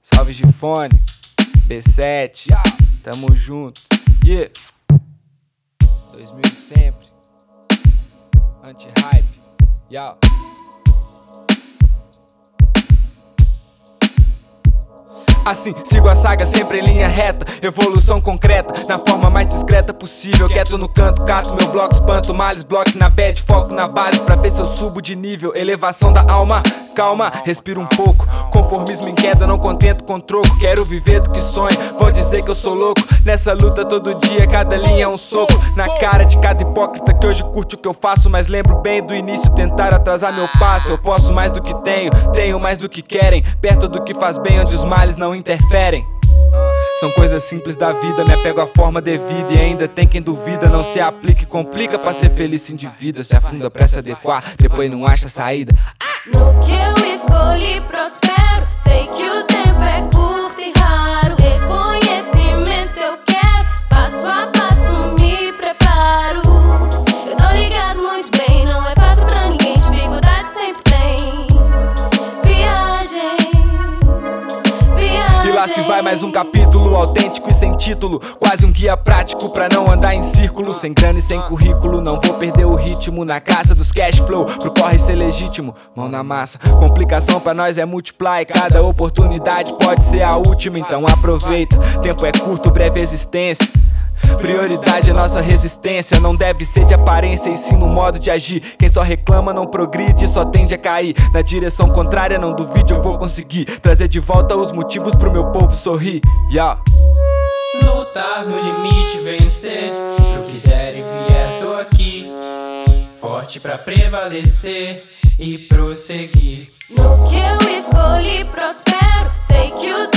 Salve Gifone, B7, tamo junto, 2000 sempre, anti-hype, Assim, sigo a saga sempre em linha reta, evolução concreta, na forma mais discreta possível. Quieto no canto, cato meu bloco, espanto males, bloco na bad, foco na base pra ver se eu subo de nível. Elevação da alma, calma, respira um pouco. Conformismo em queda, não contento com troco. Quero viver do que sonho, vão dizer que eu sou louco. Nessa luta todo dia, cada linha é um soco na cara de cada hipócrita que hoje curte o que eu faço. Mas lembro bem do início, tentar atrasar meu passo. Eu posso mais do que tenho mais do que querem. Perto do que faz bem, onde os males não interferem. São coisas simples da vida, me apego à forma devida. E ainda tem quem duvida, não se aplica e complica. Pra ser feliz se endivida, se afunda pra se adequar, depois não acha saída. No que eu escolhi prospero, sei que o tempo é curto e raro. Reconhecimento eu quero, passo a passo me preparo. Eu tô ligado muito bem, não é fácil pra ninguém, dificuldade sempre tem. Viagem. E lá se vai mais um capítulo autêntico e sem título, quase um guia prático pra não andar em círculo. Sem grana e sem currículo, não vou perder o ritmo. Na casa dos cash flow, pro corre ser legítimo. Mão na massa, complicação pra nós é multiply. Cada oportunidade pode ser a última, então aproveita. Tempo é curto, breve existência. Prioridade é nossa resistência, não deve ser de aparência e sim no modo de agir. Quem só reclama não progride, só tende a cair. Na direção contrária, não duvide, eu vou conseguir trazer de volta os motivos pro meu povo sorrir. Lutar no limite, vencer. Pro que der e vier, tô aqui, forte pra prevalecer e prosseguir. No que eu escolhi prospero, sei que o